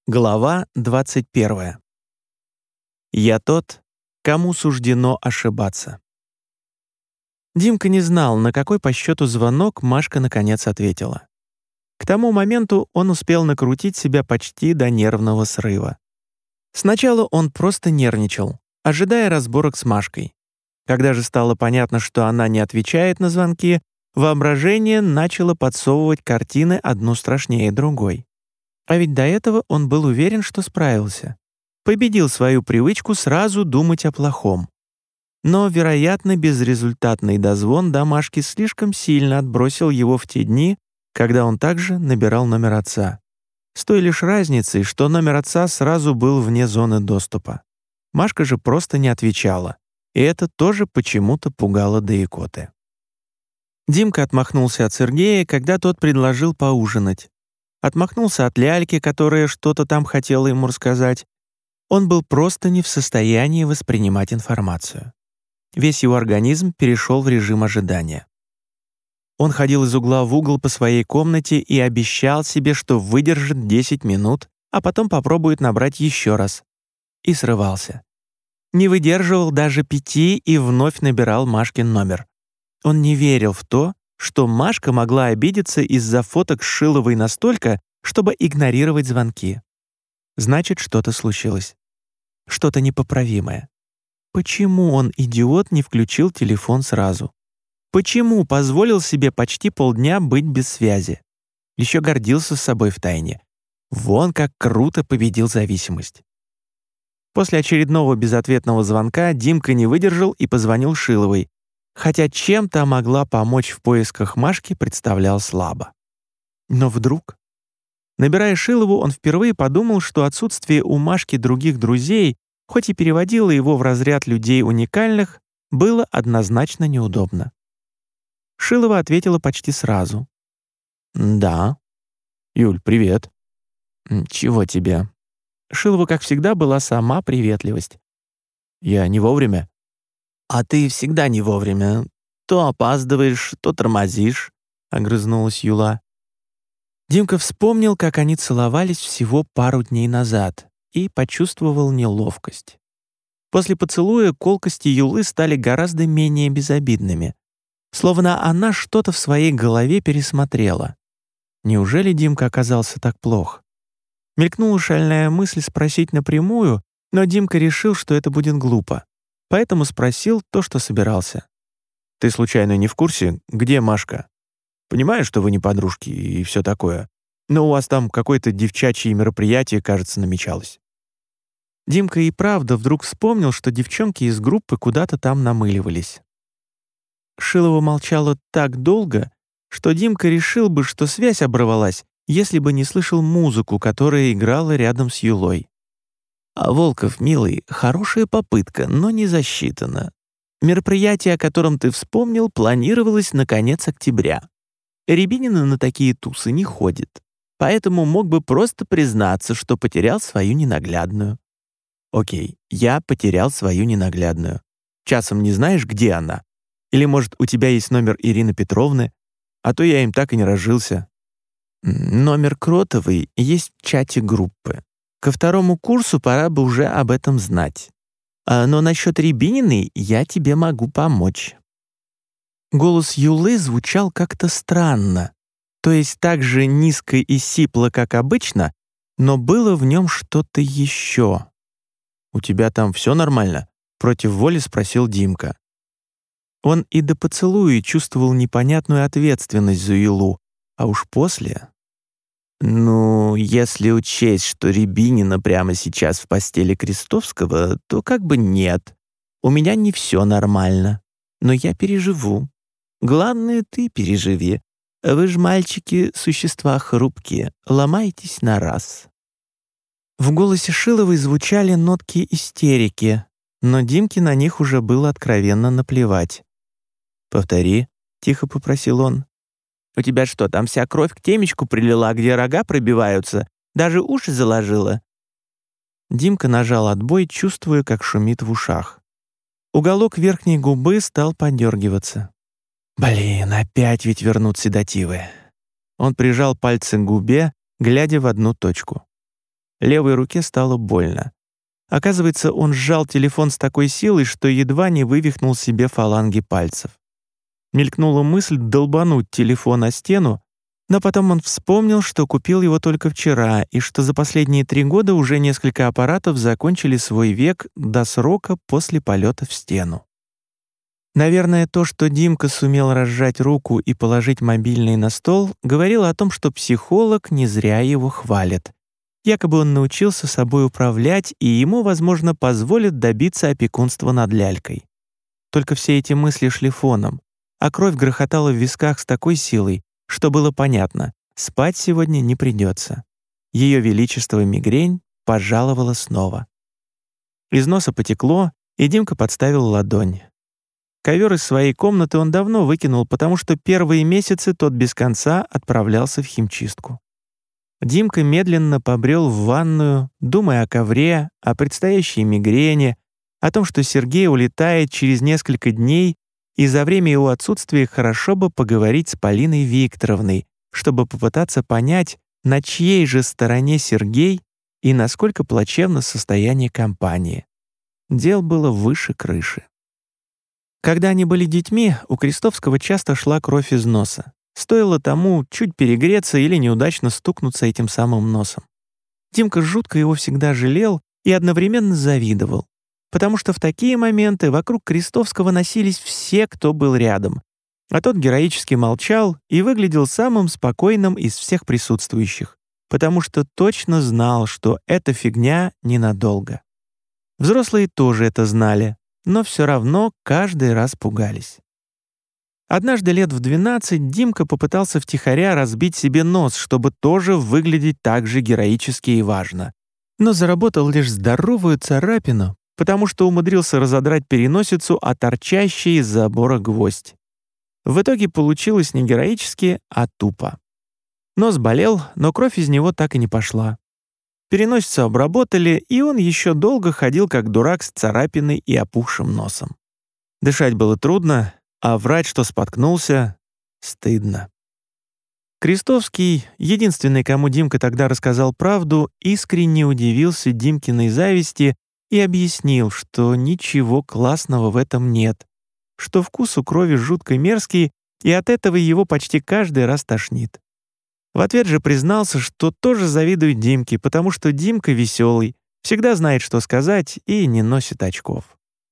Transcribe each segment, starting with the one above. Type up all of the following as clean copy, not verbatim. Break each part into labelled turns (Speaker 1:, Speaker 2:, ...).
Speaker 1: Глава 21. Я тот, кому суждено ошибаться. Димка не знал, на какой по счету звонок Машка наконец ответила. К тому моменту он успел накрутить себя почти до нервного срыва. Сначала он просто нервничал, ожидая разборок с Машкой. Когда же стало понятно, что она не отвечает на звонки, воображение начало подсовывать картины одну страшнее другой. А ведь до этого он был уверен, что справился. Победил свою привычку сразу думать о плохом. Но, вероятно, безрезультатный дозвон до Машки слишком сильно отбросил его в те дни, когда он также набирал номер отца. С той лишь разницей, что номер отца сразу был вне зоны доступа. Машка же просто не отвечала, и это тоже почему-то пугало до икоты. Димка отмахнулся от Сергея, когда тот предложил поужинать. Отмахнулся от ляльки, которая что-то там хотела ему рассказать. Он был просто не в состоянии воспринимать информацию. Весь его организм перешел в режим ожидания. Он ходил из угла в угол по своей комнате и обещал себе, что выдержит 10 минут, а потом попробует набрать еще раз. И срывался. Не выдерживал даже 5 и вновь набирал Машкин номер. Он не верил в то, что Машка могла обидеться из-за фоток с Шиловой настолько, чтобы игнорировать звонки. Значит, что-то случилось. Что-то непоправимое. Почему он, идиот, не включил телефон сразу? Почему позволил себе почти полдня быть без связи? Еще гордился собой втайне. Вон как круто победил зависимость. После очередного безответного звонка Димка не выдержал и позвонил Шиловой, хотя чем та могла помочь в поисках Машки, представлял слабо. Но вдруг... Набирая Шилову, он впервые подумал, что отсутствие у Машки других друзей, хоть и переводило его в разряд людей уникальных, было однозначно неудобно. Шилова ответила почти сразу. «Да». «Юль, привет». «Чего тебе?» Шилова, как всегда, была сама приветливость. «Я не вовремя?» «А ты всегда не вовремя. То опаздываешь, то тормозишь», — огрызнулась Юла. Димка вспомнил, как они целовались всего пару дней назад, и почувствовал неловкость. После поцелуя колкости Юлы стали гораздо менее безобидными, словно она что-то в своей голове пересмотрела. Неужели Димка оказался так плох? Мелькнула шальная мысль спросить напрямую, но Димка решил, что это будет глупо. Поэтому спросил то, что собирался. «Ты случайно не в курсе, где Машка? Понимаю, что вы не подружки и все такое, но у вас там какое-то девчачье мероприятие, кажется, намечалось». Димка и правда вдруг вспомнил, что девчонки из группы куда-то там намыливались. Шилова молчала так долго, что Димка решил бы, что связь оборвалась, если бы не слышал музыку, которая играла рядом с Юлой. «А Волков, милый, хорошая попытка, но не засчитана. Мероприятие, о котором ты вспомнил, планировалось на конец октября. Рябинина на такие тусы не ходит, поэтому мог бы просто признаться, что потерял свою ненаглядную». «Окей, я потерял свою ненаглядную. Часом не знаешь, где она? Или, может, у тебя есть номер Ирины Петровны? А то я им так и не разжился». «Номер Кротовой есть в чате группы. Ко второму курсу пора бы уже об этом знать. Но насчет Рябининой я тебе могу помочь». Голос Юлы звучал как-то странно, то есть так же низко и сипло, как обычно, но было в нем что-то еще. «У тебя там все нормально?» — против воли спросил Димка. Он и до поцелуя чувствовал непонятную ответственность за Юлу, а уж после... «Ну, если учесть, что Рябинина прямо сейчас в постели Крестовского, то как бы нет. У меня не все нормально, но я переживу. Главное, ты переживи. Вы ж, мальчики, существа хрупкие, ломаетесь на раз». В голосе Шиловой звучали нотки истерики, но Димке на них уже было откровенно наплевать. «Повтори», — тихо попросил он. «У тебя что, там вся кровь к темечку прилила, где рога пробиваются? Даже уши заложила?» Димка нажал отбой, чувствуя, как шумит в ушах. Уголок верхней губы стал подергиваться. «Блин, опять ведь вернут седативы». Он прижал пальцы к губе, глядя в одну точку. Левой руке стало больно. Оказывается, он сжал телефон с такой силой, что едва не вывихнул себе фаланги пальцев. Мелькнула мысль долбануть телефон о стену, но потом он вспомнил, что купил его только вчера и что за последние 3 года уже несколько аппаратов закончили свой век до срока после полета в стену. Наверное, то, что Димка сумел разжать руку и положить мобильный на стол, говорило о том, что психолог не зря его хвалит. Якобы он научился собой управлять, и ему, возможно, позволят добиться опекунства над лялькой. Только все эти мысли шли фоном, а кровь грохотала в висках с такой силой, что было понятно, спать сегодня не придется. Ее величество мигрень пожаловала снова. Из носа потекло, и Димка подставил ладонь. Ковер из своей комнаты он давно выкинул, потому что первые месяцы тот без конца отправлялся в химчистку. Димка медленно побрел в ванную, думая о ковре, о предстоящей мигрени, о том, что Сергей улетает через несколько дней, и за время его отсутствия хорошо бы поговорить с Полиной Викторовной, чтобы попытаться понять, на чьей же стороне Сергей и насколько плачевно состояние компании. Дел было выше крыши. Когда они были детьми, у Крестовского часто шла кровь из носа. Стоило тому чуть перегреться или неудачно стукнуться этим самым носом. Димка жутко его всегда жалел и одновременно завидовал, потому что в такие моменты вокруг Крестовского носились все, кто был рядом, а тот героически молчал и выглядел самым спокойным из всех присутствующих, потому что точно знал, что эта фигня ненадолго. Взрослые тоже это знали, но все равно каждый раз пугались. Однажды лет в 12 Димка попытался втихаря разбить себе нос, чтобы тоже выглядеть так же героически и важно. Но заработал лишь здоровую царапину, потому что умудрился разодрать переносицу о торчащий из забора гвоздь. В итоге получилось не героически, а тупо. Нос болел, но кровь из него так и не пошла. Переносицу обработали, и он еще долго ходил как дурак с царапиной и опухшим носом. Дышать было трудно, а врать, что споткнулся, стыдно. Крестовский, единственный, кому Димка тогда рассказал правду, искренне удивился Димкиной зависти и объяснил, что ничего классного в этом нет, что вкус у крови жутко мерзкий, и от этого его почти каждый раз тошнит. В ответ же признался, что тоже завидует Димке, потому что Димка веселый, всегда знает, что сказать, и не носит очков.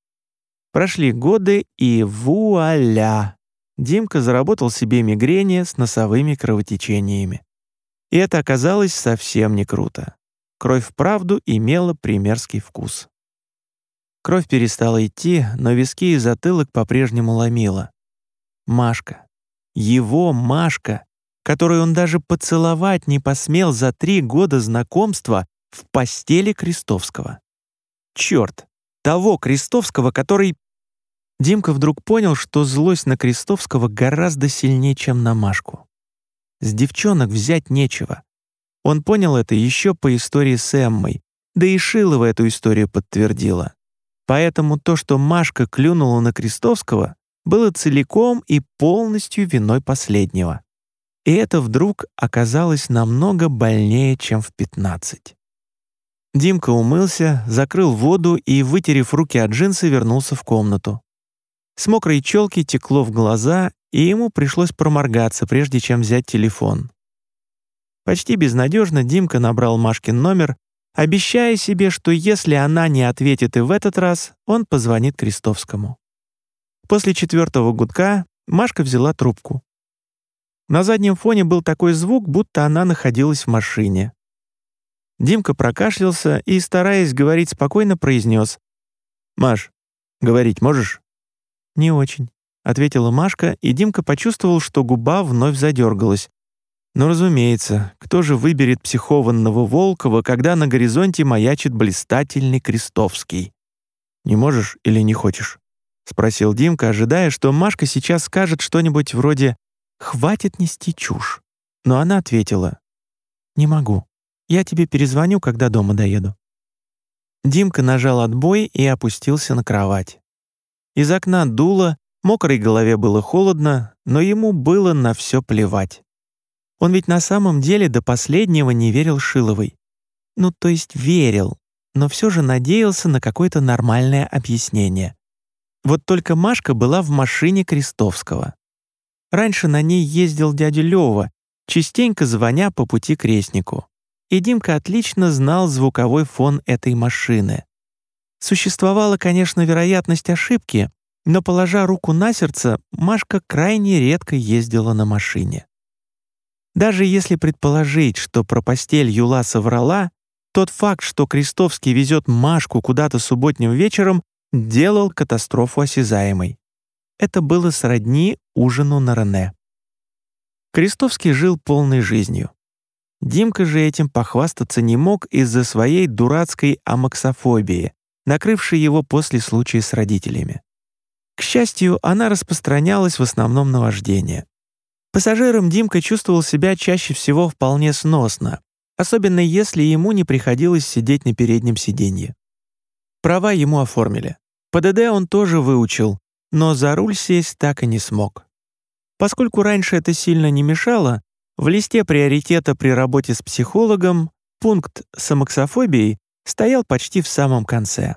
Speaker 1: Прошли годы, и вуаля! Димка заработал себе мигрени с носовыми кровотечениями. И это оказалось совсем не круто. Кровь вправду имела примерский вкус. Кровь перестала идти, но виски и затылок по-прежнему ломило. Машка. Его Машка, которую он даже поцеловать не посмел за 3 года знакомства в постели Крестовского. Черт! Того Крестовского, который... Димка вдруг понял, что злость на Крестовского гораздо сильнее, чем на Машку. С девчонок взять нечего. Он понял это еще по истории с Эммой, да и Шилова эту историю подтвердила. Поэтому то, что Машка клюнула на Крестовского, было целиком и полностью виной последнего. И это вдруг оказалось намного больнее, чем в 15. Димка умылся, закрыл воду и, вытерев руки от джинсы, вернулся в комнату. С мокрой челки текло в глаза, и ему пришлось проморгаться, прежде чем взять телефон. Почти безнадежно Димка набрал Машкин номер, обещая себе, что если она не ответит и в этот раз, он позвонит Крестовскому. После 4-го гудка Машка взяла трубку. На заднем фоне был такой звук, будто она находилась в машине. Димка прокашлялся и, стараясь говорить спокойно, произнес: «Маш, говорить можешь?» «Не очень», — ответила Машка, и Димка почувствовал, что губа вновь задергалась. Но, разумеется, кто же выберет психованного Волкова, когда на горизонте маячит блистательный Крестовский? «Не можешь или не хочешь?» — спросил Димка, ожидая, что Машка сейчас скажет что-нибудь вроде «хватит нести чушь». Но она ответила: «Не могу. Я тебе перезвоню, когда дома доеду». Димка нажал отбой и опустился на кровать. Из окна дуло, мокрой голове было холодно, но ему было на все плевать. Он ведь на самом деле до последнего не верил Шиловой. Ну, то есть верил, но все же надеялся на какое-то нормальное объяснение. Вот только Машка была в машине Крестовского. Раньше на ней ездил дядя Лёва, частенько звоня по пути к Крестнику. И Димка отлично знал звуковой фон этой машины. Существовала, конечно, вероятность ошибки, но, положа руку на сердце, Машка крайне редко ездила на машине. Даже если предположить, что про постель Юла соврала, тот факт, что Крестовский везет Машку куда-то субботним вечером, делал катастрофу осязаемой. Это было сродни ужину на Рене. Крестовский жил полной жизнью. Димка же этим похвастаться не мог из-за своей дурацкой амоксофобии, накрывшей его после случая с родителями. К счастью, она распространялась в основном на вождение. Пассажиром Димка чувствовал себя чаще всего вполне сносно, особенно если ему не приходилось сидеть на переднем сиденье. Права ему оформили. ПДД он тоже выучил, но за руль сесть так и не смог. Поскольку раньше это сильно не мешало, в листе приоритета при работе с психологом пункт с амоксофобией стоял почти в самом конце.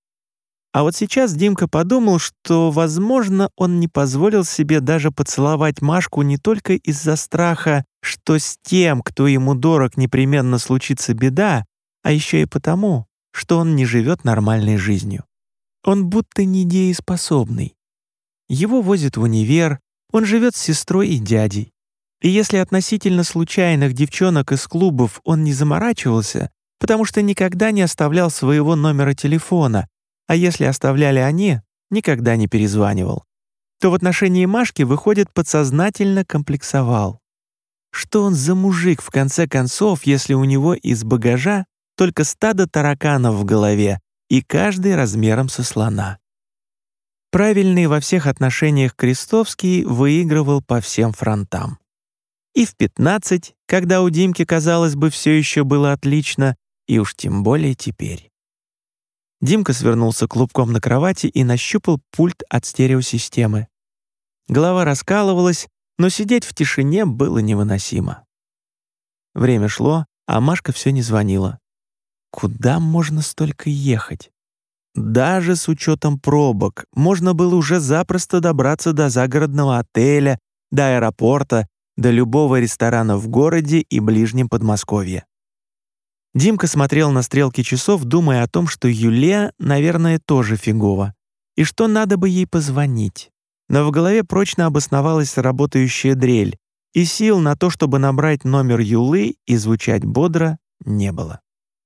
Speaker 1: А вот сейчас Димка подумал, что, возможно, он не позволил себе даже поцеловать Машку не только из-за страха, что с тем, кто ему дорог, непременно случится беда, а еще и потому, что он не живет нормальной жизнью. Он будто недееспособный. Его возят в универ, он живет с сестрой и дядей. И если относительно случайных девчонок из клубов он не заморачивался, потому что никогда не оставлял своего номера телефона, а если оставляли они, никогда не перезванивал, то в отношении Машки, выходит, подсознательно комплексовал. Что он за мужик, в конце концов, если у него из багажа только стадо тараканов в голове и каждый размером со слона? Правильный во всех отношениях Крестовский выигрывал по всем фронтам. И в 15, когда у Димки, казалось бы, все еще было отлично, и уж тем более теперь. Димка свернулся клубком на кровати и нащупал пульт от стереосистемы. Голова раскалывалась, но сидеть в тишине было невыносимо. Время шло, а Машка все не звонила. Куда можно столько ехать? Даже с учетом пробок можно было уже запросто добраться до загородного отеля, до аэропорта, до любого ресторана в городе и ближнем Подмосковье. Димка смотрел на стрелки часов, думая о том, что Юле, наверное, тоже фигово, и что надо бы ей позвонить. Но в голове прочно обосновалась работающая дрель, и сил на то, чтобы набрать номер Юлы и звучать бодро, не было.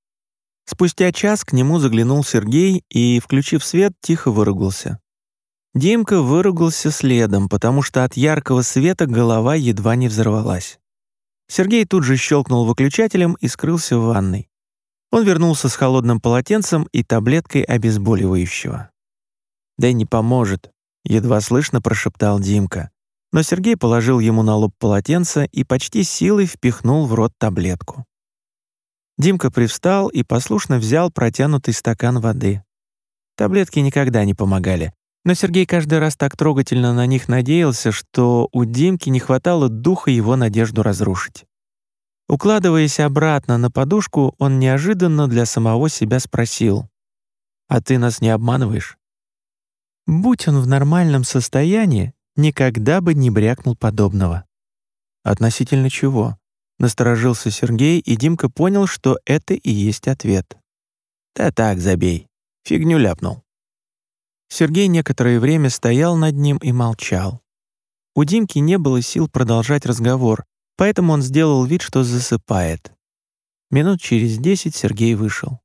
Speaker 1: Спустя час к нему заглянул Сергей и, включив свет, тихо выругался. Димка выругался следом, потому что от яркого света голова едва не взорвалась. Сергей тут же щелкнул выключателем и скрылся в ванной. Он вернулся с холодным полотенцем и таблеткой обезболивающего. «Да не поможет», — едва слышно прошептал Димка. Но Сергей положил ему на лоб полотенце и почти силой впихнул в рот таблетку. Димка привстал и послушно взял протянутый стакан воды. Таблетки никогда не помогали, но Сергей каждый раз так трогательно на них надеялся, что у Димки не хватало духа его надежду разрушить. Укладываясь обратно на подушку, он неожиданно для самого себя спросил: «А ты нас не обманываешь?» Будь он в нормальном состоянии, никогда бы не брякнул подобного. «Относительно чего?» — насторожился Сергей, и Димка понял, что это и есть ответ. «Да так, забей. Фигню ляпнул». Сергей некоторое время стоял над ним и молчал. У Димки не было сил продолжать разговор, поэтому он сделал вид, что засыпает. Минут через 10 Сергей вышел.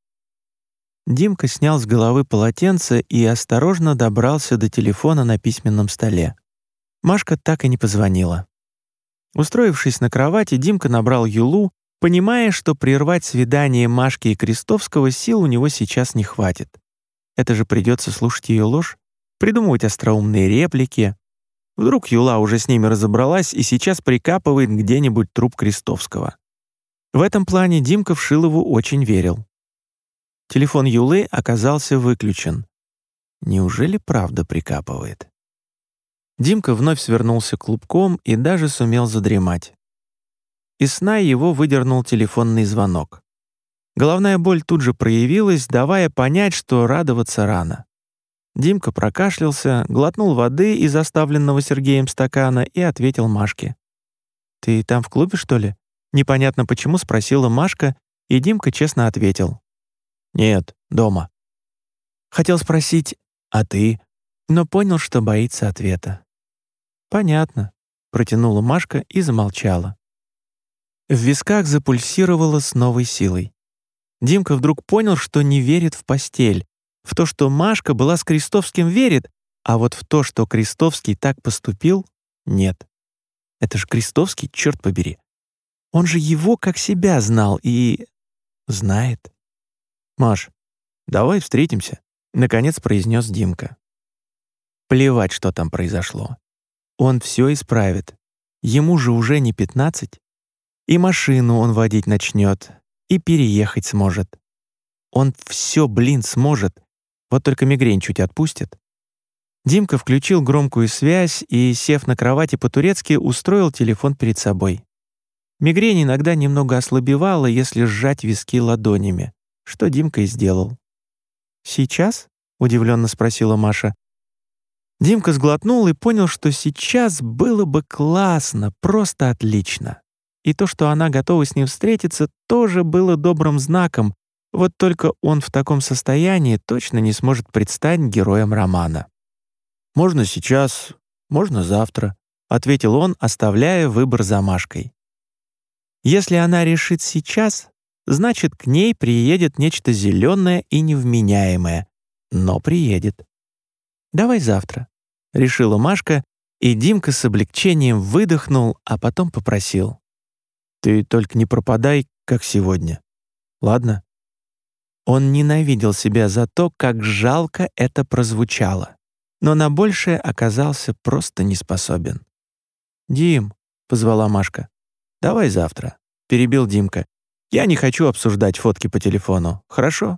Speaker 1: Димка снял с головы полотенце и осторожно добрался до телефона на письменном столе. Машка так и не позвонила. Устроившись на кровати, Димка набрал Юлу, понимая, что прервать свидание Машки и Крестовского сил у него сейчас не хватит. Это же придется слушать ее ложь, придумывать остроумные реплики. Вдруг Юла уже с ними разобралась и сейчас прикапывает где-нибудь труп Крестовского. В этом плане Димка в Шилову очень верил. Телефон Юлы оказался выключен. Неужели правда прикапывает? Димка вновь свернулся клубком и даже сумел задремать. Из сна его выдернул телефонный звонок. Головная боль тут же проявилась, давая понять, что радоваться рано. Димка прокашлялся, глотнул воды из оставленного Сергеем стакана и ответил Машке. «Ты там в клубе, что ли?» Непонятно почему спросила Машка, и Димка честно ответил. «Нет, дома». Хотел спросить «А ты?», но понял, что боится ответа. «Понятно», — протянула Машка и замолчала. В висках запульсировало с новой силой. Димка вдруг понял, что не верит в постель. В то, что Машка была с Крестовским, верит, а вот в то, что Крестовский так поступил, нет. Это ж Крестовский, черт побери. Он же его как себя знал и... знает. «Маш, давай встретимся», — наконец произнес Димка. Плевать, что там произошло. Он все исправит. Ему же уже не 15. И машину он водить начнет, и переехать сможет. Он все, сможет. Вот только мигрень чуть отпустит. Димка включил громкую связь и, сев на кровати по-турецки, устроил телефон перед собой. Мигрень иногда немного ослабевала, если сжать виски ладонями, что Димка и сделал. «Сейчас?» — удивленно спросила Маша. Димка сглотнул и понял, что сейчас было бы классно, просто отлично. И то, что она готова с ним встретиться, тоже было добрым знаком, вот только он в таком состоянии точно не сможет предстать героем романа. «Можно сейчас, можно завтра», — ответил он, оставляя выбор за Машкой. Если она решит сейчас, значит, к ней приедет нечто зеленое и невменяемое, но приедет. «Давай завтра», — решила Машка, и Димка с облегчением выдохнул, а потом попросил. «Ты только не пропадай, как сегодня. Ладно?» Он ненавидел себя за то, как жалко это прозвучало, но на большее оказался просто не способен. «Дим», — позвала Машка, — «давай завтра», — перебил Димка. «Я не хочу обсуждать фотки по телефону, хорошо?»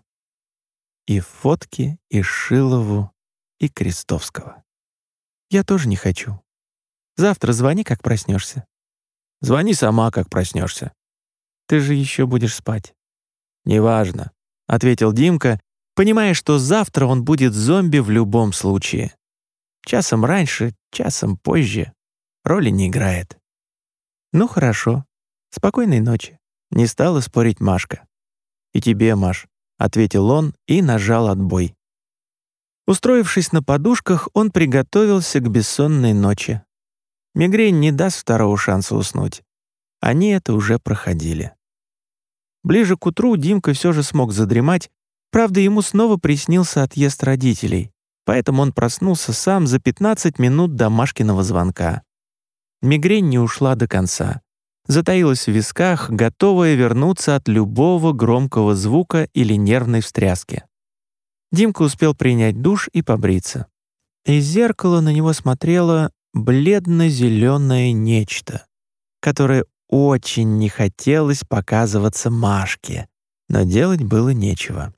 Speaker 1: И фотки, и Шилову, и Крестовского. «Я тоже не хочу. Завтра звони, как проснешься». «Звони сама, как проснешься». «Ты же еще будешь спать». «Неважно», — ответил Димка, понимая, что завтра он будет зомби в любом случае. Часом раньше, часом позже. Роли не играет. «Ну хорошо. Спокойной ночи», — не стала спорить Машка. «И тебе, Маш», — ответил он и нажал отбой. Устроившись на подушках, он приготовился к бессонной ночи. Мигрень не даст второго шанса уснуть. Они это уже проходили. Ближе к утру Димка все же смог задремать, правда, ему снова приснился отъезд родителей, поэтому он проснулся сам за 15 минут до Машкиного звонка. Мигрень не ушла до конца. Затаилась в висках, готовая вернуться от любого громкого звука или нервной встряски. Димка успел принять душ и побриться. Из зеркала на него смотрело бледно-зеленое нечто, которое очень не хотелось показываться Машке, но делать было нечего.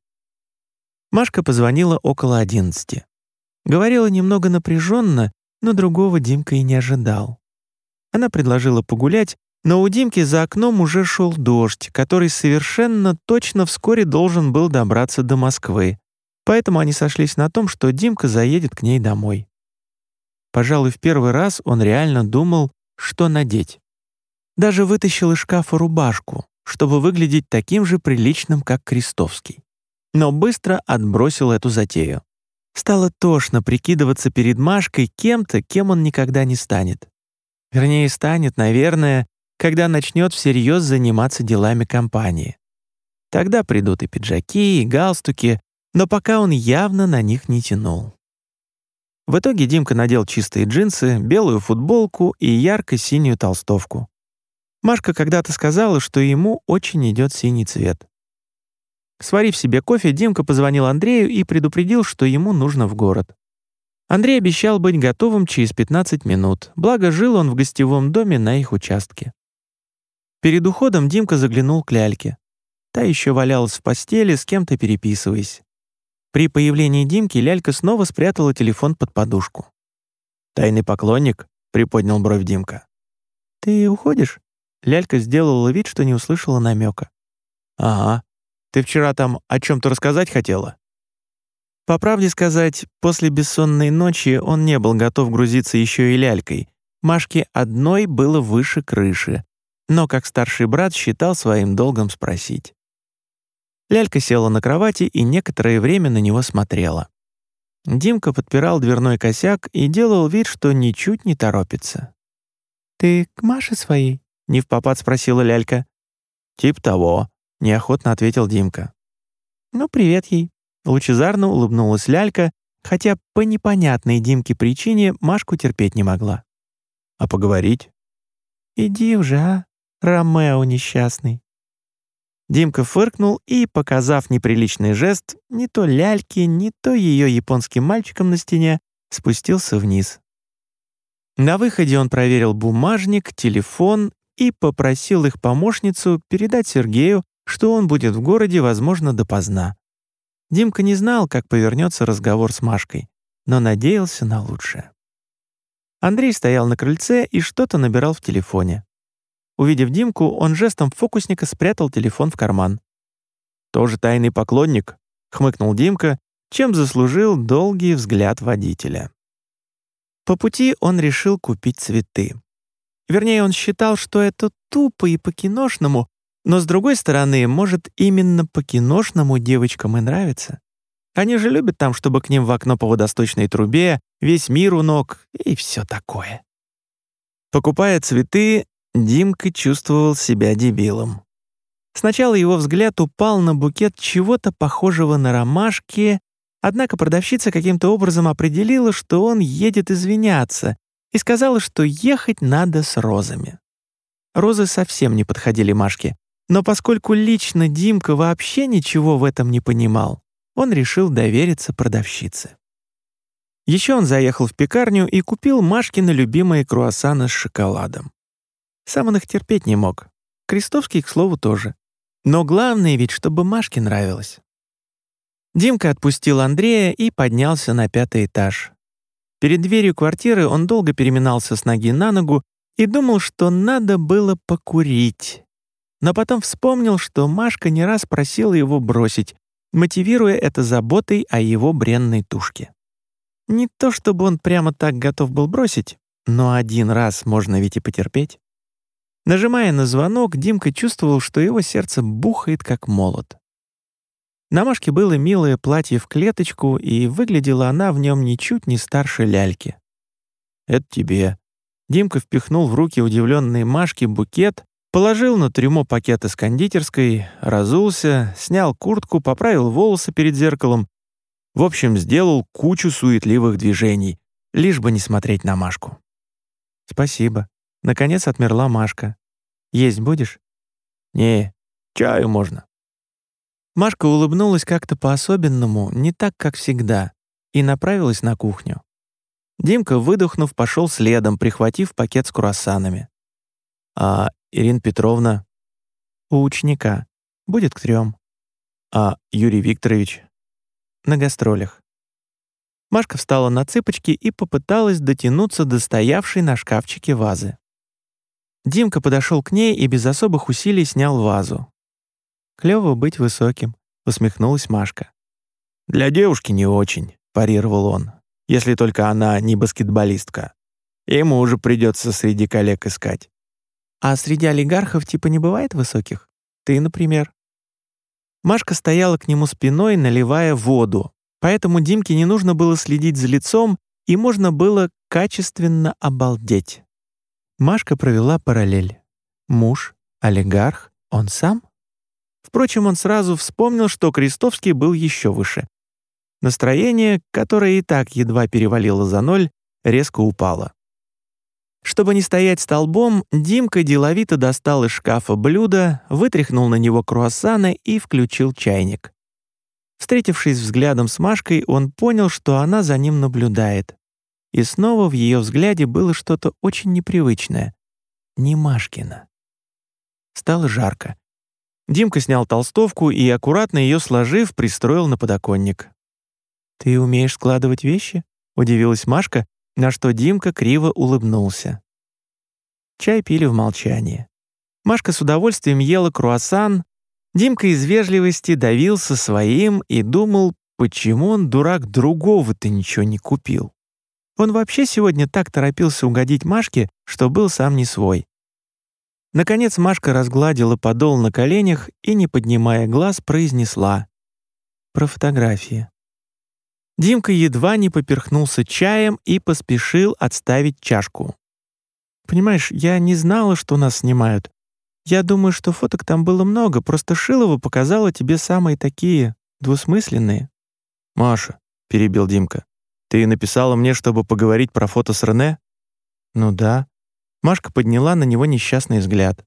Speaker 1: Машка позвонила около 11. Говорила немного напряженно, но другого Димка и не ожидал. Она предложила погулять, но у Димки за окном уже шел дождь, который совершенно точно вскоре должен был добраться до Москвы, поэтому они сошлись на том, что Димка заедет к ней домой. Пожалуй, в первый раз он реально думал, что надеть. Даже вытащил из шкафа рубашку, чтобы выглядеть таким же приличным, как Крестовский. Но быстро отбросил эту затею. Стало тошно прикидываться перед Машкой кем-то, кем он никогда не станет. Вернее, станет, наверное, когда начнет всерьез заниматься делами компании. Тогда придут и пиджаки, и галстуки, но пока он явно на них не тянул. В итоге Димка надел чистые джинсы, белую футболку и ярко-синюю толстовку. Машка когда-то сказала, что ему очень идет синий цвет. Сварив себе кофе, Димка позвонил Андрею и предупредил, что ему нужно в город. Андрей обещал быть готовым через 15 минут, благо жил он в гостевом доме на их участке. Перед уходом Димка заглянул к Ляльке. Та еще валялась в постели, с кем-то переписываясь. При появлении Димки Лялька снова спрятала телефон под подушку. «Тайный поклонник?» — приподнял бровь Димка. «Ты уходишь?» Лялька сделала вид, что не услышала намека. «Ага. Ты вчера там о чем-то рассказать хотела?» По правде сказать, после бессонной ночи он не был готов грузиться еще и лялькой. Машке одной было выше крыши, но как старший брат считал своим долгом спросить. Лялька села на кровати и некоторое время на него смотрела. Димка подпирал дверной косяк и делал вид, что ничуть не торопится. «Ты к Маше своей?» — невпопад спросила лялька. «Тип того», — неохотно ответил Димка. «Ну, привет ей». Лучезарно улыбнулась лялька, хотя по непонятной Димке причине Машку терпеть не могла. «А поговорить?» «Иди уже, а, Ромео несчастный». Димка фыркнул и, показав неприличный жест, не то ляльке, не то ее японским мальчиком на стене, спустился вниз. На выходе он проверил бумажник, телефон и попросил их помощницу передать Сергею, что он будет в городе, возможно, допоздна. Димка не знал, как повернется разговор с Машкой, но надеялся на лучшее. Андрей стоял на крыльце и что-то набирал в телефоне. Увидев Димку, он жестом фокусника спрятал телефон в карман. «Тоже тайный поклонник?» — хмыкнул Димка, чем заслужил долгий взгляд водителя. По пути он решил купить цветы. Вернее, он считал, что это тупо и по-киношному, но, с другой стороны, может, именно по-киношному девочкам и нравится. Они же любят там, чтобы к ним в окно по водосточной трубе, весь мир у ног и все такое. Покупая цветы, Димка чувствовал себя дебилом. Сначала его взгляд упал на букет чего-то похожего на ромашки, однако продавщица каким-то образом определила, что он едет извиняться, и сказала, что ехать надо с розами. Розы совсем не подходили Машке, но поскольку лично Димка вообще ничего в этом не понимал, он решил довериться продавщице. Еще он заехал в пекарню и купил Машкины любимые круассаны с шоколадом. Сам он их терпеть не мог. Крестовский, к слову, тоже. Но главное ведь, чтобы Машке нравилось. Димка отпустил Андрея и поднялся на 5-й этаж. Перед дверью квартиры он долго переминался с ноги на ногу и думал, что надо было покурить. Но потом вспомнил, что Машка не раз просила его бросить, мотивируя это заботой о его бренной тушке. Не то чтобы он прямо так готов был бросить, но один раз можно ведь и потерпеть. Нажимая на звонок, Димка чувствовал, что его сердце бухает как молот. На Машке было милое платье в клеточку, и выглядела она в нем ничуть не старше ляльки. «Это тебе». Димка впихнул в руки удивленной Машке букет, положил на трюмо пакет из кондитерской, разулся, снял куртку, поправил волосы перед зеркалом. В общем, сделал кучу суетливых движений, лишь бы не смотреть на Машку. «Спасибо». Наконец отмерла Машка. «Есть будешь?» «Не, чаю можно». Машка улыбнулась как-то по-особенному, не так, как всегда, и направилась на кухню. Димка, выдохнув, пошел следом, прихватив пакет с круассанами. «А Ирина Петровна?» «У ученика. Будет к 3. «А Юрий Викторович?» «На гастролях». Машка встала на цыпочки и попыталась дотянуться до стоявшей на шкафчике вазы. Димка подошел к ней и без особых усилий снял вазу. «Клёво быть высоким», — усмехнулась Машка. «Для девушки не очень», — парировал он, «если только она не баскетболистка. Ему уже придется среди коллег искать». «А среди олигархов типа не бывает высоких? Ты, например?» Машка стояла к нему спиной, наливая воду, поэтому Димке не нужно было следить за лицом, и можно было качественно обалдеть. Машка провела параллель. Муж, олигарх, он сам? Впрочем, он сразу вспомнил, что Крестовский был еще выше. Настроение, которое и так едва перевалило за 0, резко упало. Чтобы не стоять столбом, Димка деловито достал из шкафа блюдо, вытряхнул на него круассаны и включил чайник. Встретившись взглядом с Машкой, он понял, что она за ним наблюдает. И снова в ее взгляде было что-то очень непривычное. Не Машкино. Стало жарко. Димка снял толстовку и, аккуратно ее сложив, пристроил на подоконник. «Ты умеешь складывать вещи?» — удивилась Машка, на что Димка криво улыбнулся. Чай пили в молчании. Машка с удовольствием ела круассан. Димка из вежливости давился своим и думал, почему он, дурак, другого-то ничего не купил. Он вообще сегодня так торопился угодить Машке, что был сам не свой. Наконец Машка разгладила подол на коленях и, не поднимая глаз, произнесла: «Про фотографии». Димка едва не поперхнулся чаем и поспешил отставить чашку. «Понимаешь, я не знала, что нас снимают. Я думаю, что фоток там было много, просто Шилова показала тебе самые такие двусмысленные». «Маша», — перебил Димка, — «ты написала мне, чтобы поговорить про фото с Рене?» «Ну да». Машка подняла на него несчастный взгляд.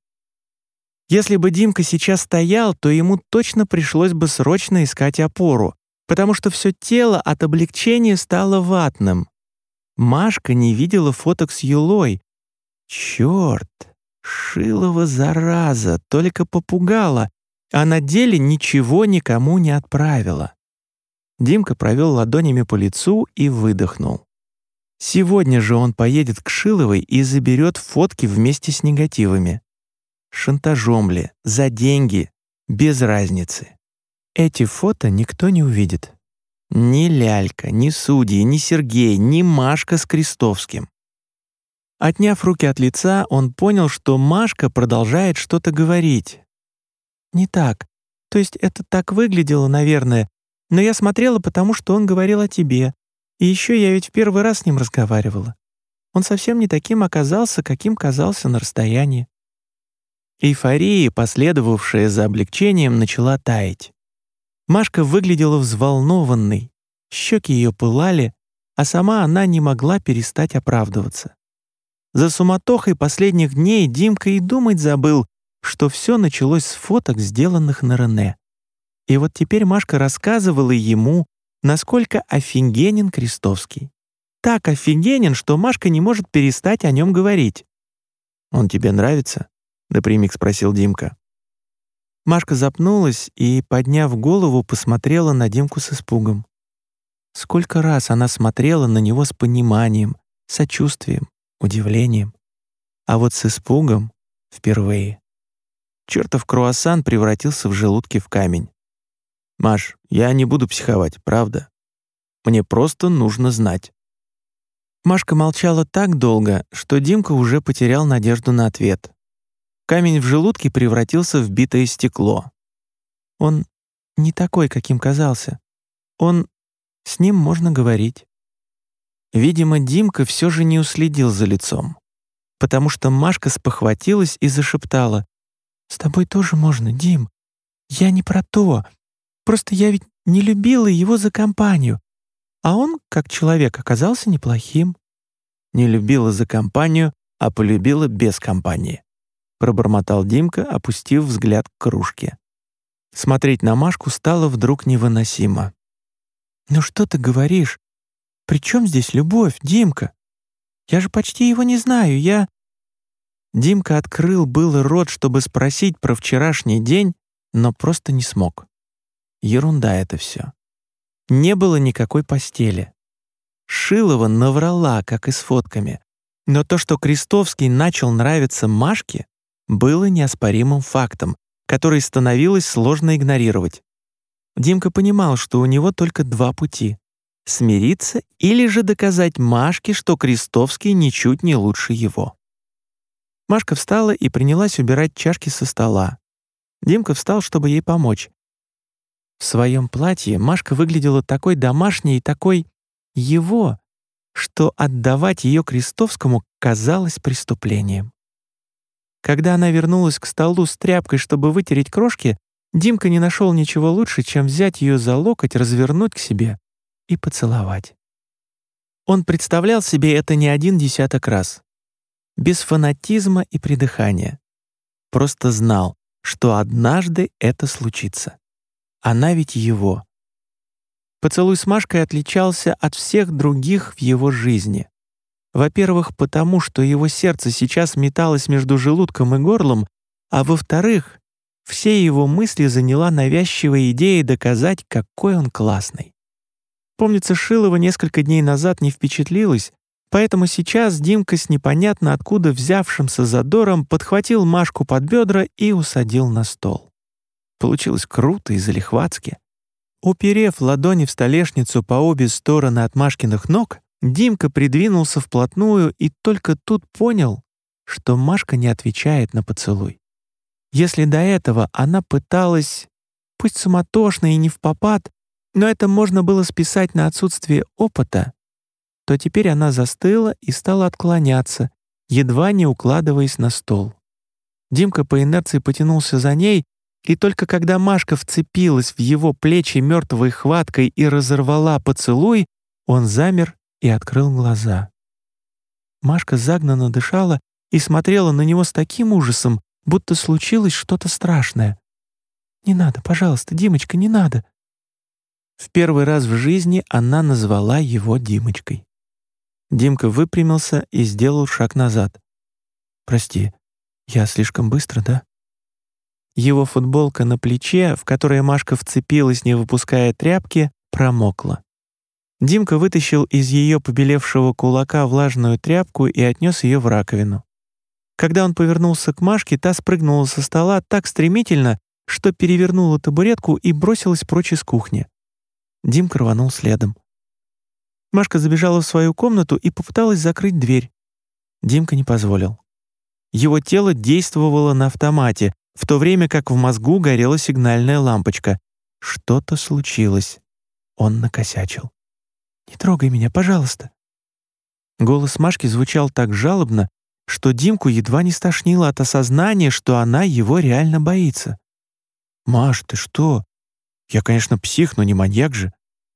Speaker 1: Если бы Димка сейчас стоял, то ему точно пришлось бы срочно искать опору, потому что все тело от облегчения стало ватным. Машка не видела фоток с Юлой. Черт, Шилова зараза, только попугала, а на деле ничего никому не отправила. Димка провел ладонями по лицу и выдохнул. Сегодня же он поедет к Шиловой и заберет фотки вместе с негативами. Шантажом ли, за деньги, без разницы. Эти фото никто не увидит. Ни Лялька, ни судьи, ни Сергей, ни Машка с Крестовским. Отняв руки от лица, он понял, что Машка продолжает что-то говорить. «Не так. То есть это так выглядело, наверное, но я смотрела, потому что он говорил о тебе. И еще я ведь в первый раз с ним разговаривала. Он совсем не таким оказался, каким казался на расстоянии». Эйфория, последовавшая за облегчением, начала таять. Машка выглядела взволнованной, щеки ее пылали, а сама она не могла перестать оправдываться. За суматохой последних дней Димка и думать забыл, что все началось с фоток, сделанных на Рене. И вот теперь Машка рассказывала ему, насколько офигенен Крестовский. Так офигенен, что Машка не может перестать о нем говорить. «Он тебе нравится?» — напрямик спросил Димка. Машка запнулась и, подняв голову, посмотрела на Димку с испугом. Сколько раз она смотрела на него с пониманием, сочувствием, удивлением. А вот с испугом — впервые. Чертов круассан превратился в желудке в камень. «Маш, я не буду психовать, правда? Мне просто нужно знать». Машка молчала так долго, что Димка уже потерял надежду на ответ. Камень в желудке превратился в битое стекло. Он не такой, каким казался. С ним можно говорить. Видимо, Димка все же не уследил за лицом, потому что Машка спохватилась и зашептала: «С тобой тоже можно, Дим. Я не про то. Просто я ведь не любила его за компанию. А он, как человек, оказался неплохим». «Не любила за компанию, а полюбила без компании», — пробормотал Димка, опустив взгляд к кружке. Смотреть на Машку стало вдруг невыносимо. «Ну что ты говоришь? При чем здесь любовь, Димка? Я же почти его не знаю, я...» Димка открыл было рот, чтобы спросить про вчерашний день, но просто не смог. Ерунда это все. Не было никакой постели. Шилова наврала, как и с фотками. Но то, что Крестовский начал нравиться Машке, было неоспоримым фактом, который становилось сложно игнорировать. Димка понимал, что у него только два пути — смириться или же доказать Машке, что Крестовский ничуть не лучше его. Машка встала и принялась убирать чашки со стола. Димка встал, чтобы ей помочь. В своем платье Машка выглядела такой домашней и такой его, что отдавать ее Крестовскому казалось преступлением. Когда она вернулась к столу с тряпкой, чтобы вытереть крошки, Димка не нашел ничего лучше, чем взять ее за локоть, развернуть к себе и поцеловать. Он представлял себе это не один десяток раз. Без фанатизма и придыхания. Просто знал, что однажды это случится. Она ведь его. Поцелуй с Машкой отличался от всех других в его жизни. Во-первых, потому что его сердце сейчас металось между желудком и горлом, а во-вторых, все его мысли заняла навязчивая идея доказать, какой он классный. Помнится, Шилова несколько дней назад не впечатлилась, поэтому сейчас Димка с непонятно откуда взявшимся задором подхватил Машку под бедра и усадил на стол. Получилось круто и залихватски. Уперев ладони в столешницу по обе стороны от Машкиных ног, Димка придвинулся вплотную и только тут понял, что Машка не отвечает на поцелуй. Если до этого она пыталась, пусть суматошно и не впопад, но это можно было списать на отсутствие опыта, то теперь она застыла и стала отклоняться, едва не укладываясь на стол. Димка по инерции потянулся за ней, и только когда Машка вцепилась в его плечи мертвой хваткой и разорвала поцелуй, он замер и открыл глаза. Машка загнанно дышала и смотрела на него с таким ужасом, будто случилось что-то страшное. «Не надо, пожалуйста, Димочка, не надо!» В первый раз в жизни она назвала его Димочкой. Димка выпрямился и сделал шаг назад. «Прости, я слишком быстро, да?» Его футболка на плече, в которой Машка вцепилась, не выпуская тряпки, промокла. Димка вытащил из ее побелевшего кулака влажную тряпку и отнес ее в раковину. Когда он повернулся к Машке, та спрыгнула со стола так стремительно, что перевернула табуретку и бросилась прочь из кухни. Димка рванул следом. Машка забежала в свою комнату и попыталась закрыть дверь. Димка не позволил. Его тело действовало на автомате, в то время как в мозгу горела сигнальная лампочка. Что-то случилось. Он накосячил. «Не трогай меня, пожалуйста». Голос Машки звучал так жалобно, что Димку едва не стошнило от осознания, что она его реально боится. «Маш, ты что? Я, конечно, псих, но не маньяк же».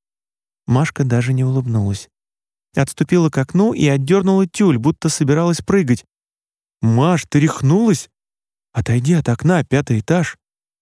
Speaker 1: Машка даже не улыбнулась. Отступила к окну и отдернула тюль, будто собиралась прыгать. «Маш, ты рехнулась? Отойди от окна, 5-й этаж».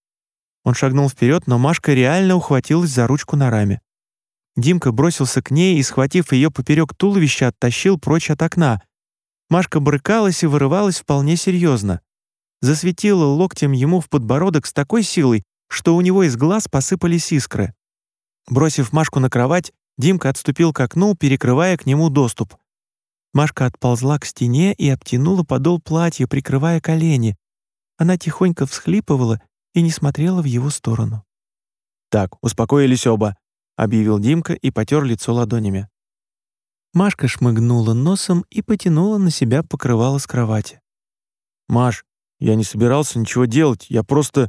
Speaker 1: Он шагнул вперед, но Машка реально ухватилась за ручку на раме. Димка бросился к ней и, схватив ее поперек туловища, оттащил прочь от окна. Машка брыкалась и вырывалась вполне серьезно. Засветила локтем ему в подбородок с такой силой, что у него из глаз посыпались искры. Бросив Машку на кровать, Димка отступил к окну, перекрывая к нему доступ. Машка отползла к стене и обтянула подол платья, прикрывая колени. Она тихонько всхлипывала и не смотрела в его сторону. «Так, успокоились оба», — объявил Димка и потер лицо ладонями. Машка шмыгнула носом и потянула на себя покрывало с кровати. «Маш, я не собирался ничего делать, я просто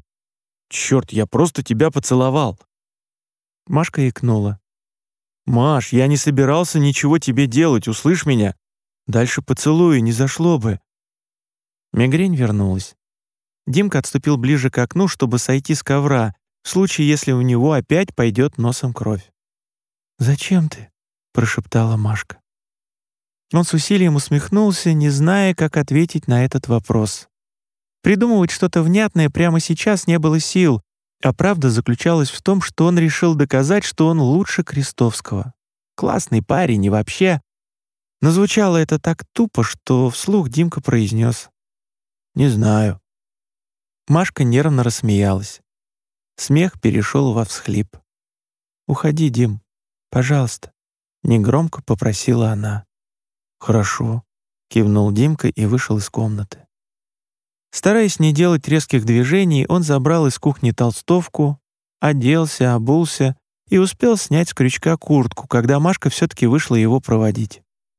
Speaker 1: тебя поцеловал». Машка икнула. «Маш, я не собирался ничего тебе делать, услышь меня. Дальше поцелуя не зашло бы». Мигрень вернулась. Димка отступил ближе к окну, чтобы сойти с ковра, в случае, если у него опять пойдет носом кровь. «Зачем ты?» — прошептала Машка. Он с усилием усмехнулся, не зная, как ответить на этот вопрос. Придумывать что-то внятное прямо сейчас не было сил, а правда заключалась в том, что он решил доказать, что он лучше Крестовского. Классный парень и вообще. Но звучало это так тупо, что вслух Димка произнес: «Не знаю». Машка нервно рассмеялась. Смех перешел во всхлип. «Уходи, Дим, пожалуйста», — негромко попросила она. «Хорошо», — кивнул Димка и вышел из комнаты. Стараясь не делать резких движений, он забрал из кухни толстовку, оделся, обулся и успел снять с крючка куртку, когда Машка все-таки вышла его проводить.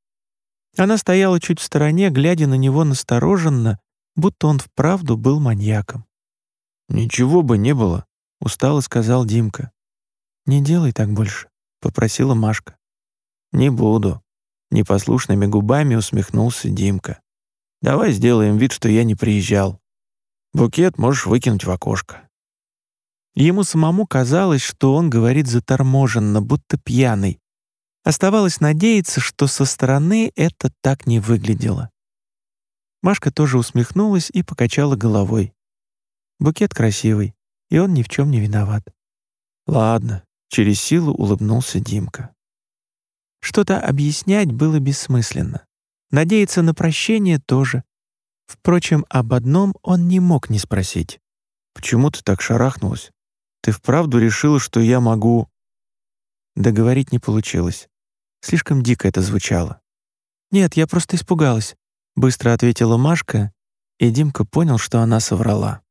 Speaker 1: Она стояла чуть в стороне, глядя на него настороженно, будто он вправду был маньяком. «Ничего бы не было», — устало сказал Димка. «Не делай так больше», — попросила Машка. «Не буду», — непослушными губами усмехнулся Димка. «Давай сделаем вид, что я не приезжал. Букет можешь выкинуть в окошко». Ему самому казалось, что он говорит заторможенно, будто пьяный. Оставалось надеяться, что со стороны это так не выглядело. Машка тоже усмехнулась и покачала головой. Букет красивый, и он ни в чем не виноват. «Ладно», — через силу улыбнулся Димка. Что-то объяснять было бессмысленно. Надеяться на прощение тоже. Впрочем, об одном он не мог не спросить. «Почему ты так шарахнулась? Ты вправду решила, что я могу...» Договорить не получилось. Слишком дико это звучало. «Нет, я просто испугалась», — быстро ответила Машка, и Димка понял, что она соврала.